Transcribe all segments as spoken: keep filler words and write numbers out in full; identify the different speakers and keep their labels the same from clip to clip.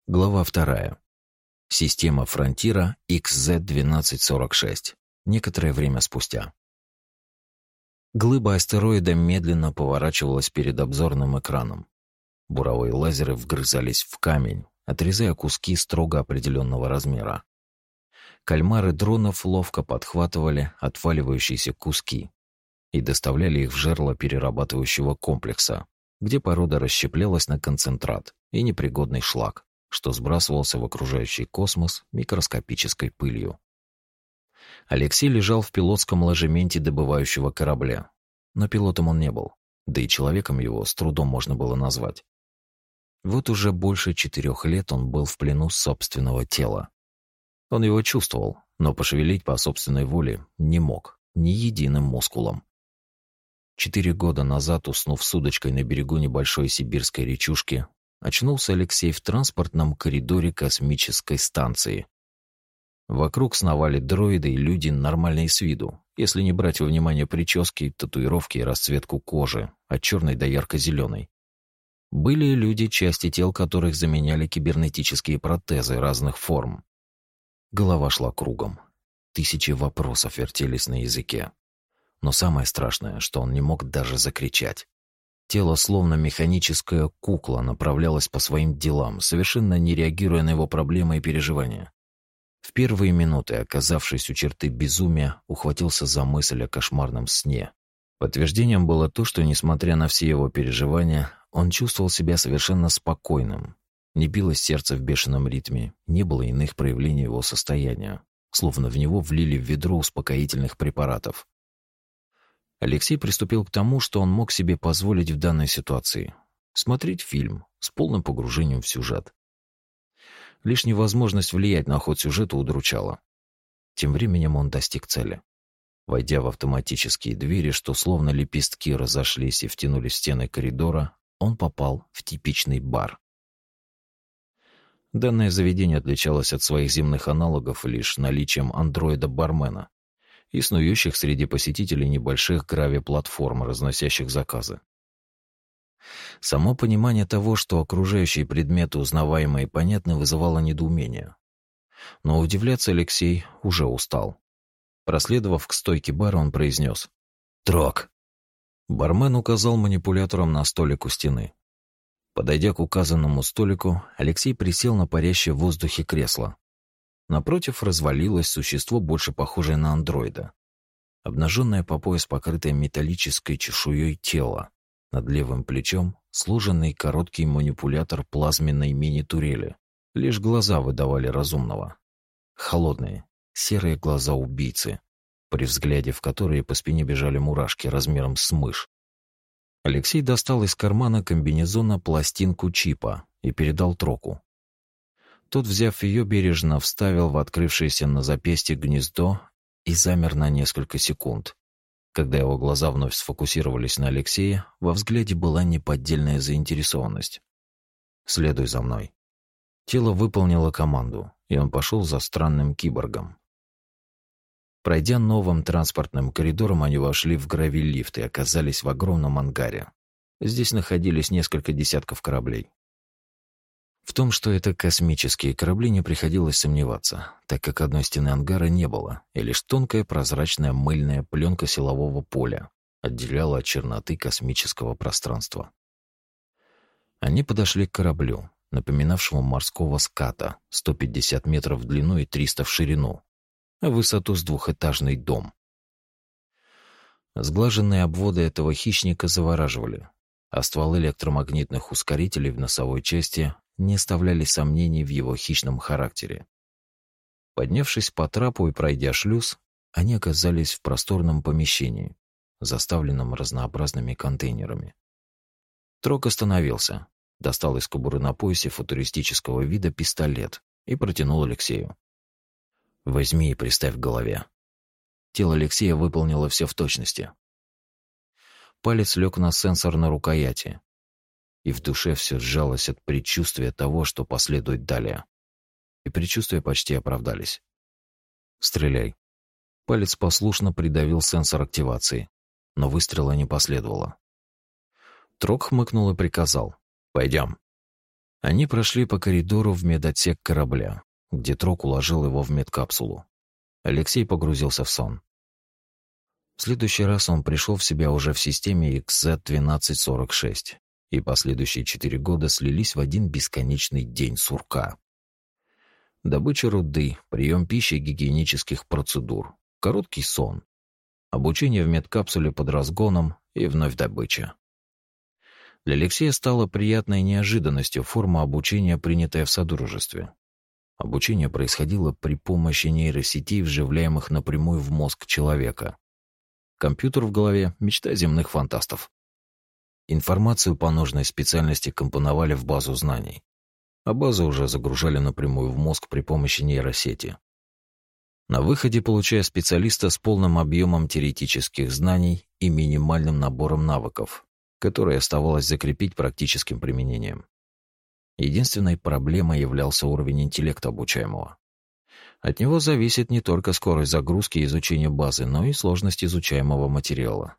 Speaker 1: Глава вторая. Система Фронтира икс зет двенадцать сорок шесть. Некоторое время спустя. Глыба астероида медленно поворачивалась перед обзорным экраном. Буровые лазеры вгрызались в камень, отрезая куски строго определенного размера. Кальмары дронов ловко подхватывали отваливающиеся куски и доставляли их в жерло перерабатывающего комплекса, где порода расщеплялась на концентрат и непригодный шлак, что сбрасывался в окружающий космос микроскопической пылью. Алексей лежал в пилотском ложементе добывающего корабля, но пилотом он не был, да и человеком его с трудом можно было назвать. Вот уже больше четырех лет он был в плену собственного тела. Он его чувствовал, но пошевелить по собственной воле не мог ни единым мускулом. Четыре года назад, уснув с удочкой на берегу небольшой сибирской речушки, очнулся Алексей в транспортном коридоре космической станции. Вокруг сновали дроиды и люди нормальные с виду, если не брать во внимание прически, татуировки и расцветку кожи, от черной до ярко-зеленой. Были и люди, части тел которых заменяли кибернетические протезы разных форм. Голова шла кругом. Тысячи вопросов вертелись на языке. Но самое страшное, что он не мог даже закричать. Тело, словно механическая кукла, направлялось по своим делам, совершенно не реагируя на его проблемы и переживания. В первые минуты, оказавшись у черты безумия, ухватился за мысль о кошмарном сне. Подтверждением было то, что, несмотря на все его переживания, он чувствовал себя совершенно спокойным. Не билось сердце в бешеном ритме, не было иных проявлений его состояния, словно в него влили в ведро успокоительных препаратов. Алексей приступил к тому, что он мог себе позволить в данной ситуации — смотреть фильм с полным погружением в сюжет. Лишь невозможность влиять на ход сюжета удручала. Тем временем он достиг цели. Войдя в автоматические двери, что словно лепестки разошлись и втянули в стены коридора, он попал в типичный бар. Данное заведение отличалось от своих земных аналогов лишь наличием андроида-бармена и снующих среди посетителей небольших грави-платформ, разносящих заказы. Само понимание того, что окружающие предметы узнаваемы и понятны, вызывало недоумение. Но удивляться Алексей уже устал. Проследовав к стойке бара, он произнес: «Трок!». Бармен указал манипулятором на столик у стены. Подойдя к указанному столику, Алексей присел на парящее в воздухе кресло. Напротив развалилось существо, больше похожее на андроида. Обнаженное по пояс, покрытое металлической чешуей тело. Над левым плечом сложенный короткий манипулятор плазменной мини-турели. Лишь глаза выдавали разумного. Холодные, серые глаза убийцы, при взгляде в которые по спине бежали мурашки размером с мышь. Алексей достал из кармана комбинезона пластинку чипа и передал Троку. Тот, взяв ее, бережно вставил в открывшееся на запястье гнездо и замер на несколько секунд. Когда его глаза вновь сфокусировались на Алексее, во взгляде была неподдельная заинтересованность. «Следуй за мной». Тело выполнило команду, и он пошел за странным киборгом. Пройдя новым транспортным коридором, они вошли в гравилифт и оказались в огромном ангаре. Здесь находились несколько десятков кораблей. В том, что это космические корабли, не приходилось сомневаться, так как одной стены ангара не было, и лишь тонкая прозрачная мыльная пленка силового поля отделяла от черноты космического пространства. Они подошли к кораблю, напоминавшему морского ската, сто пятьдесят метров в длину и триста в ширину, а высоту с двухэтажный дом. Сглаженные обводы этого хищника завораживали, а стволы электромагнитных ускорителей в носовой части не оставляли сомнений в его хищном характере. Поднявшись по трапу и пройдя шлюз, они оказались в просторном помещении, заставленном разнообразными контейнерами. Трок остановился, достал из кобуры на поясе футуристического вида пистолет и протянул Алексею. «Возьми и приставь к голове». Тело Алексея выполнило все в точности. Палец лег на сенсор на рукояти, и в душе все сжалось от предчувствия того, что последует далее. И предчувствия почти оправдались. «Стреляй». Палец послушно придавил сенсор активации, но выстрела не последовало. Трок хмыкнул и приказал: «Пойдем». Они прошли по коридору в медотсек корабля, где Трок уложил его в медкапсулу. Алексей погрузился в сон. В следующий раз он пришел в себя уже в системе икс зет двенадцать сорок шесть, и последующие четыре года слились в один бесконечный день сурка. Добыча руды, прием пищи и гигиенических процедур, короткий сон, обучение в медкапсуле под разгоном и вновь добыча. Для Алексея стала приятной неожиданностью форма обучения, принятая в Содружестве. Обучение происходило при помощи нейросетей, вживляемых напрямую в мозг человека. Компьютер в голове — мечта земных фантастов. Информацию по нужной специальности компоновали в базу знаний, а базу уже загружали напрямую в мозг при помощи нейросети. На выходе получая специалиста с полным объемом теоретических знаний и минимальным набором навыков, которые оставалось закрепить практическим применением. Единственной проблемой являлся уровень интеллекта обучаемого. От него зависит не только скорость загрузки и изучения базы, но и сложность изучаемого материала.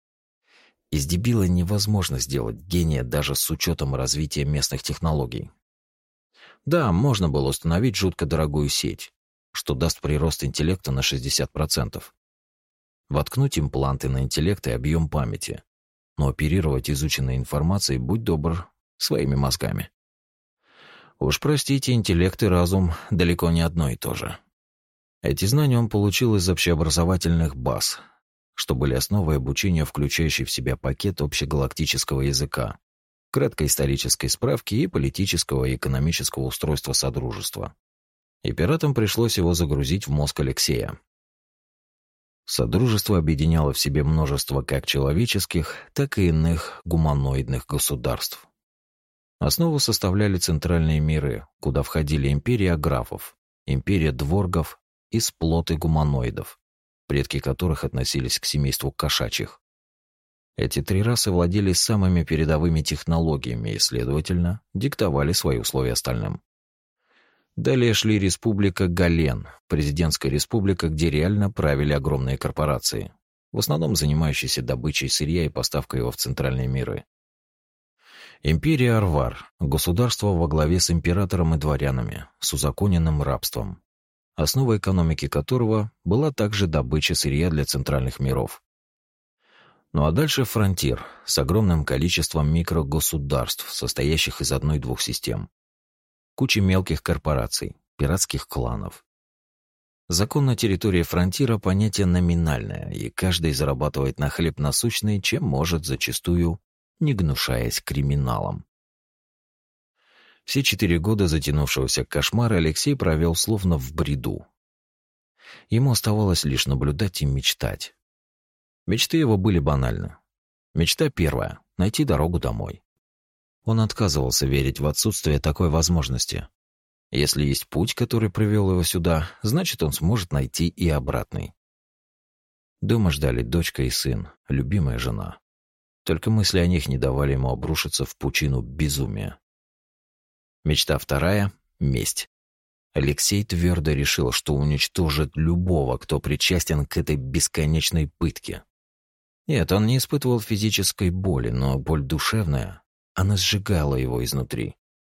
Speaker 1: Из дебила невозможно сделать гения даже с учетом развития местных технологий. Да, можно было установить жутко дорогую сеть, что даст прирост интеллекта на шестьдесят процентов. Воткнуть импланты на интеллект и объем памяти, но оперировать изученной информацией, будь добр, своими мозгами. Уж простите, интеллект и разум далеко не одно и то же. Эти знания он получил из общеобразовательных баз, что были основой обучения, включающей в себя пакет общегалактического языка, краткой исторической справки и политического и экономического устройства Содружества. И пиратам пришлось его загрузить в мозг Алексея. Содружество объединяло в себе множество как человеческих, так и иных гуманоидных государств. Основу составляли центральные миры, куда входили империя аграфов, империя дворгов и сплоты гуманоидов, предки которых относились к семейству кошачьих. Эти три расы владели самыми передовыми технологиями и, следовательно, диктовали свои условия остальным. Далее шли республика Гален, президентская республика, где реально правили огромные корпорации, в основном занимающиеся добычей сырья и поставкой его в центральные миры. Империя Арвар, государство во главе с императором и дворянами, с узаконенным рабством, основой экономики которого была также добыча сырья для центральных миров. Ну а дальше фронтир с огромным количеством микрогосударств, состоящих из одной-двух систем. Куча мелких корпораций, пиратских кланов. Закон на территории фронтира — понятие номинальное, и каждый зарабатывает на хлеб насущный, чем может, зачастую не гнушаясь криминалом. Все четыре года затянувшегося кошмара Алексей провел словно в бреду. Ему оставалось лишь наблюдать и мечтать. Мечты его были банальны. Мечта первая — найти дорогу домой. Он отказывался верить в отсутствие такой возможности. Если есть путь, который привел его сюда, значит, он сможет найти и обратный. Дома ждали дочка и сын, любимая жена. Только мысли о них не давали ему обрушиться в пучину безумия. Мечта вторая — месть. Алексей твердо решил, что уничтожит любого, кто причастен к этой бесконечной пытке. Нет, он не испытывал физической боли, но боль душевная, она сжигала его изнутри.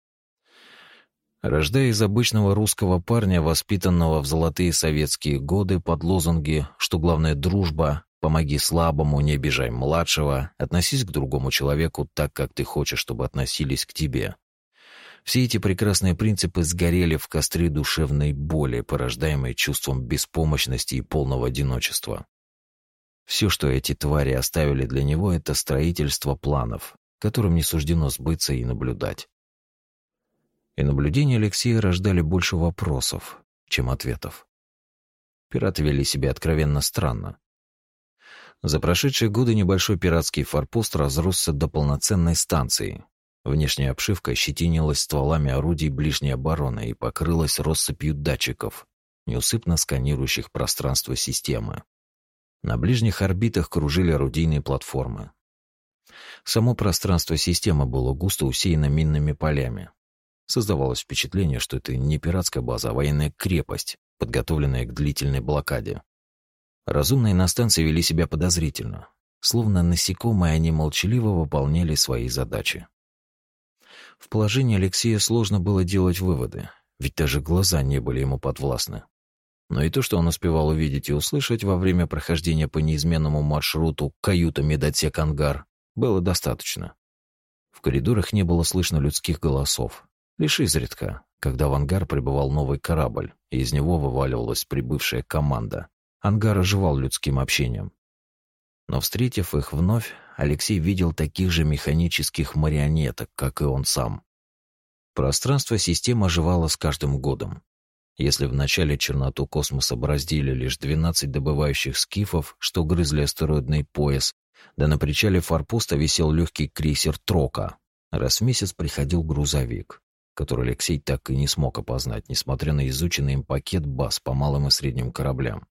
Speaker 1: Рождая из обычного русского парня, воспитанного в золотые советские годы под лозунги, что главное дружба, помоги слабому, не обижай младшего, относись к другому человеку так, как ты хочешь, чтобы относились к тебе. Все эти прекрасные принципы сгорели в костре душевной боли, порождаемой чувством беспомощности и полного одиночества. Все, что эти твари оставили для него, это строительство планов, которым не суждено сбыться, и наблюдать. И наблюдения Алексея рождали больше вопросов, чем ответов. Пираты вели себя откровенно странно. За прошедшие годы небольшой пиратский форпост разросся до полноценной станции. Внешняя обшивка щетинилась стволами орудий ближней обороны и покрылась россыпью датчиков, неусыпно сканирующих пространство системы. На ближних орбитах кружили орудийные платформы. Само пространство системы было густо усеяно минными полями. Создавалось впечатление, что это не пиратская база, а военная крепость, подготовленная к длительной блокаде. Разумные на станции вели себя подозрительно. Словно насекомые, они молчаливо выполняли свои задачи. В положении Алексея сложно было делать выводы, ведь даже глаза не были ему подвластны. Но и то, что он успевал увидеть и услышать во время прохождения по неизменному маршруту каюта-медотсек-ангар, было достаточно. В коридорах не было слышно людских голосов. Лишь изредка, когда в ангар прибывал новый корабль, и из него вываливалась прибывшая команда, ангар оживал людским общением. Но, встретив их вновь, Алексей видел таких же механических марионеток, как и он сам. Пространство системы оживало с каждым годом. Если в начале черноту космоса бороздили лишь двенадцать добывающих скифов, что грызли астероидный пояс, да на причале форпоста висел легкий крейсер «Трока», раз в месяц приходил грузовик, который Алексей так и не смог опознать, несмотря на изученный им пакет баз по малым и средним кораблям.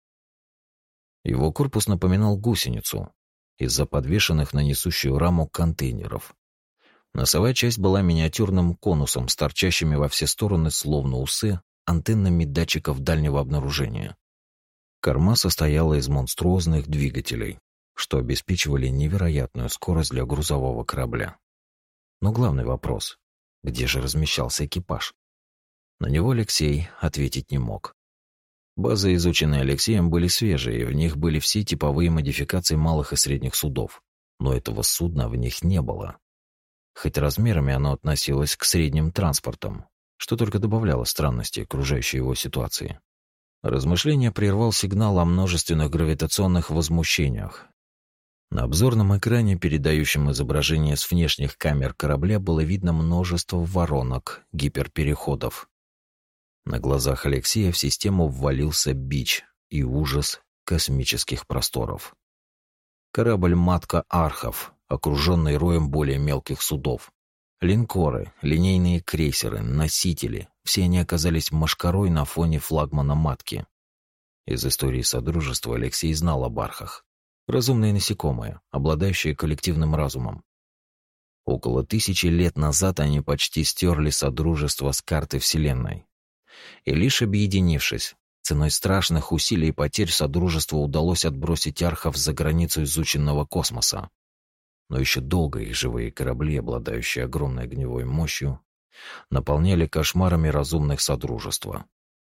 Speaker 1: Его корпус напоминал гусеницу из-за подвешенных на несущую раму контейнеров. Носовая часть была миниатюрным конусом с торчащими во все стороны, словно усы, антеннами датчиков дальнего обнаружения. Корма состояла из монструозных двигателей, что обеспечивали невероятную скорость для грузового корабля. Но главный вопрос — где же размещался экипаж? На него Алексей ответить не мог. Базы, изученные Алексеем, были свежие, и в них были все типовые модификации малых и средних судов, но этого судна в них не было. Хоть размерами оно относилось к средним транспортам, что только добавляло странности окружающей его ситуации. Размышление прервал сигнал о множественных гравитационных возмущениях. На обзорном экране, передающем изображение с внешних камер корабля, было видно множество воронок, гиперпереходов. На глазах Алексея в систему ввалился бич и ужас космических просторов. Корабль-матка «Архов», окруженный роем более мелких судов. Линкоры, линейные крейсеры, носители — все они оказались мошкарой на фоне флагмана матки. Из истории Содружества Алексей знал об архах. Разумные насекомые, обладающие коллективным разумом. Около тысячи лет назад они почти стерли Содружество с карты Вселенной. И лишь объединившись, ценой страшных усилий и потерь Содружеству удалось отбросить архов за границу изученного космоса. Но еще долго их живые корабли, обладающие огромной огневой мощью, наполняли кошмарами разумных Содружества.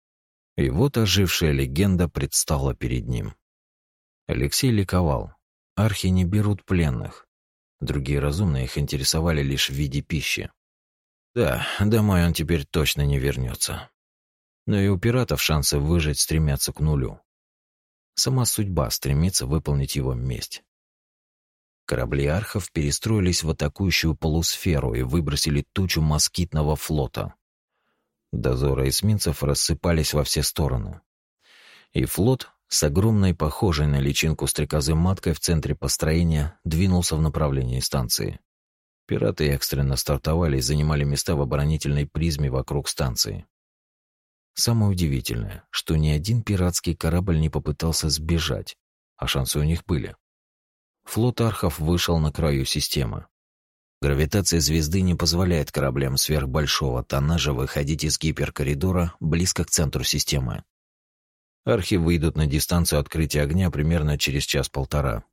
Speaker 1: И вот ожившая легенда предстала перед ним. Алексей ликовал. Архи не берут пленных. Другие разумные их интересовали лишь в виде пищи. Да, домой он теперь точно не вернется. Но и у пиратов шансы выжить стремятся к нулю. Сама судьба стремится выполнить его месть. Корабли архов перестроились в атакующую полусферу и выбросили тучу москитного флота. Дозоры эсминцев рассыпались во все стороны. И флот, с огромной, похожей на личинку стрекозы маткой в центре построения, двинулся в направлении станции. Пираты экстренно стартовали и занимали места в оборонительной призме вокруг станции. Самое удивительное, что ни один пиратский корабль не попытался сбежать, а шансы у них были. Флот архов вышел на краю системы. Гравитация звезды не позволяет кораблям сверхбольшого тоннажа выходить из гиперкоридора близко к центру системы. Архи выйдут на дистанцию открытия огня примерно через час-полтора.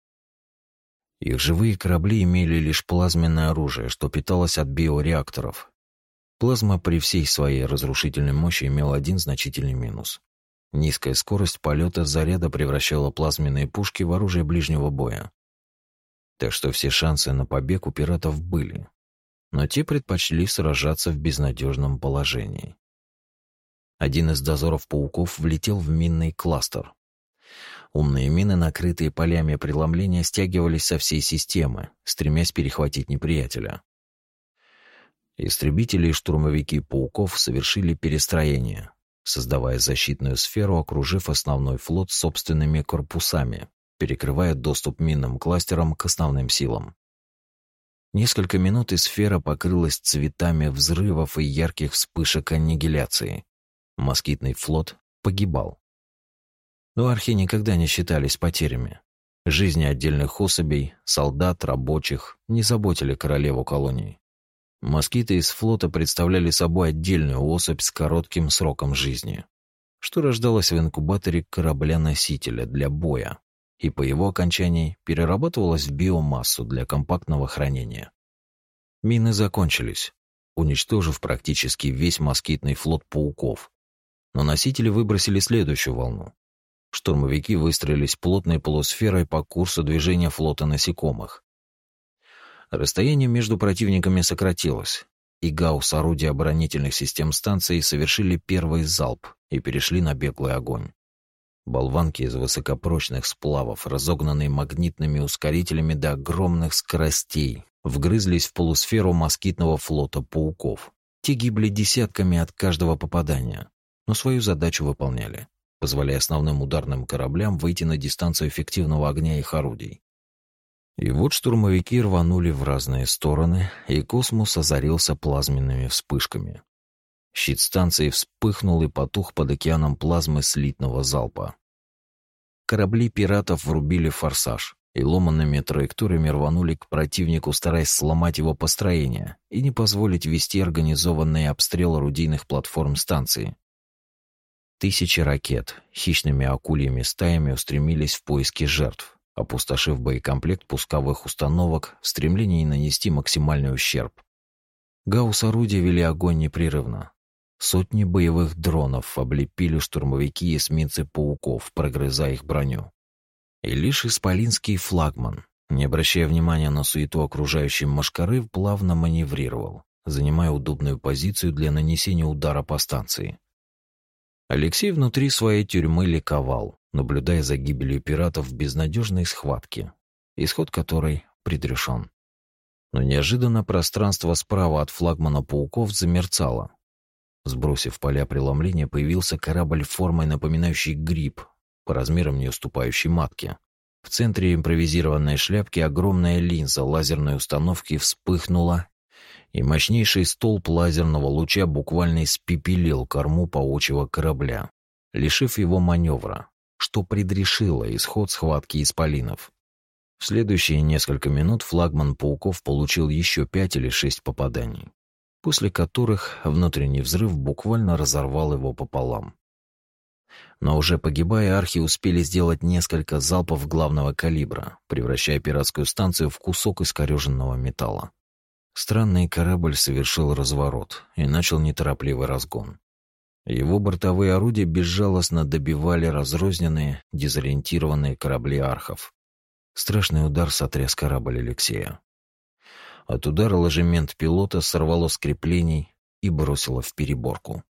Speaker 1: Их живые корабли имели лишь плазменное оружие, что питалось от биореакторов. Плазма при всей своей разрушительной мощи имела один значительный минус. Низкая скорость полета заряда превращала плазменные пушки в оружие ближнего боя. Так что все шансы на побег у пиратов были, но те предпочли сражаться в безнадежном положении. Один из дозоров пауков влетел в минный кластер. Умные мины, накрытые полями преломления, стягивались со всей системы, стремясь перехватить неприятеля. Истребители и штурмовики пауков совершили перестроение, создавая защитную сферу, окружив основной флот собственными корпусами, перекрывая доступ минным кластерам к основным силам. Несколько минут и сфера покрылась цветами взрывов и ярких вспышек аннигиляции. Москитный флот погибал. Но архи никогда не считались потерями. Жизни отдельных особей, солдат, рабочих не заботили королеву колонии. Москиты из флота представляли собой отдельную особь с коротким сроком жизни, что рождалось в инкубаторе корабля-носителя для боя и по его окончании перерабатывалось в биомассу для компактного хранения. Мины закончились. уничтожив практически весь москитный флот пауков. Но носители выбросили следующую волну. Штурмовики выстроились плотной полусферой по курсу движения флота насекомых. Расстояние между противниками сократилось, и гаусс орудия оборонительных систем станции совершили первый залп и перешли на беглый огонь. Болванки из высокопрочных сплавов, разогнанные магнитными ускорителями до огромных скоростей, вгрызлись в полусферу москитного флота пауков. Те гибли десятками от каждого попадания, но свою задачу выполняли, позволяя основным ударным кораблям выйти на дистанцию эффективного огня их орудий. И вот штурмовики рванули в разные стороны, и космос озарился плазменными вспышками. Щит станции вспыхнул и потух под океаном плазмы слитного залпа. Корабли пиратов врубили форсаж и ломанными траекториями рванули к противнику, стараясь сломать его построение и не позволить вести организованный обстрел орудийных платформ станции. Тысячи ракет хищными акульями стаями устремились в поиски жертв, опустошив боекомплект пусковых установок в стремлении нанести максимальный ущерб. Гаусс-орудия вели огонь непрерывно. Сотни боевых дронов облепили штурмовики и эсминцы пауков, прогрызая их броню. И лишь исполинский флагман, не обращая внимания на суету окружающей мошкары, плавно маневрировал, занимая удобную позицию для нанесения удара по станции. Алексей внутри своей тюрьмы ликовал, наблюдая за гибелью пиратов в безнадежной схватке, исход которой предрешен. Но неожиданно пространство справа от флагмана пауков замерцало. Сбросив поля преломления, появился корабль формой, напоминающий гриб, по размерам не уступающий матке. В центре импровизированной шляпки огромная линза лазерной установки вспыхнула, и мощнейший столб лазерного луча буквально испепелил корму паучьего корабля, лишив его маневра, что предрешило исход схватки исполинов. В следующие несколько минут флагман пауков получил еще пять или шесть попаданий, после которых внутренний взрыв буквально разорвал его пополам. Но уже погибая, архи успели сделать несколько залпов главного калибра, превращая пиратскую станцию в кусок искореженного металла. Странный корабль совершил разворот и начал неторопливый разгон. Его бортовые орудия безжалостно добивали разрозненные, дезориентированные корабли архов. Страшный удар сотряс корабль Алексея. От удара ложемент пилота сорвало с креплений и бросило в переборку.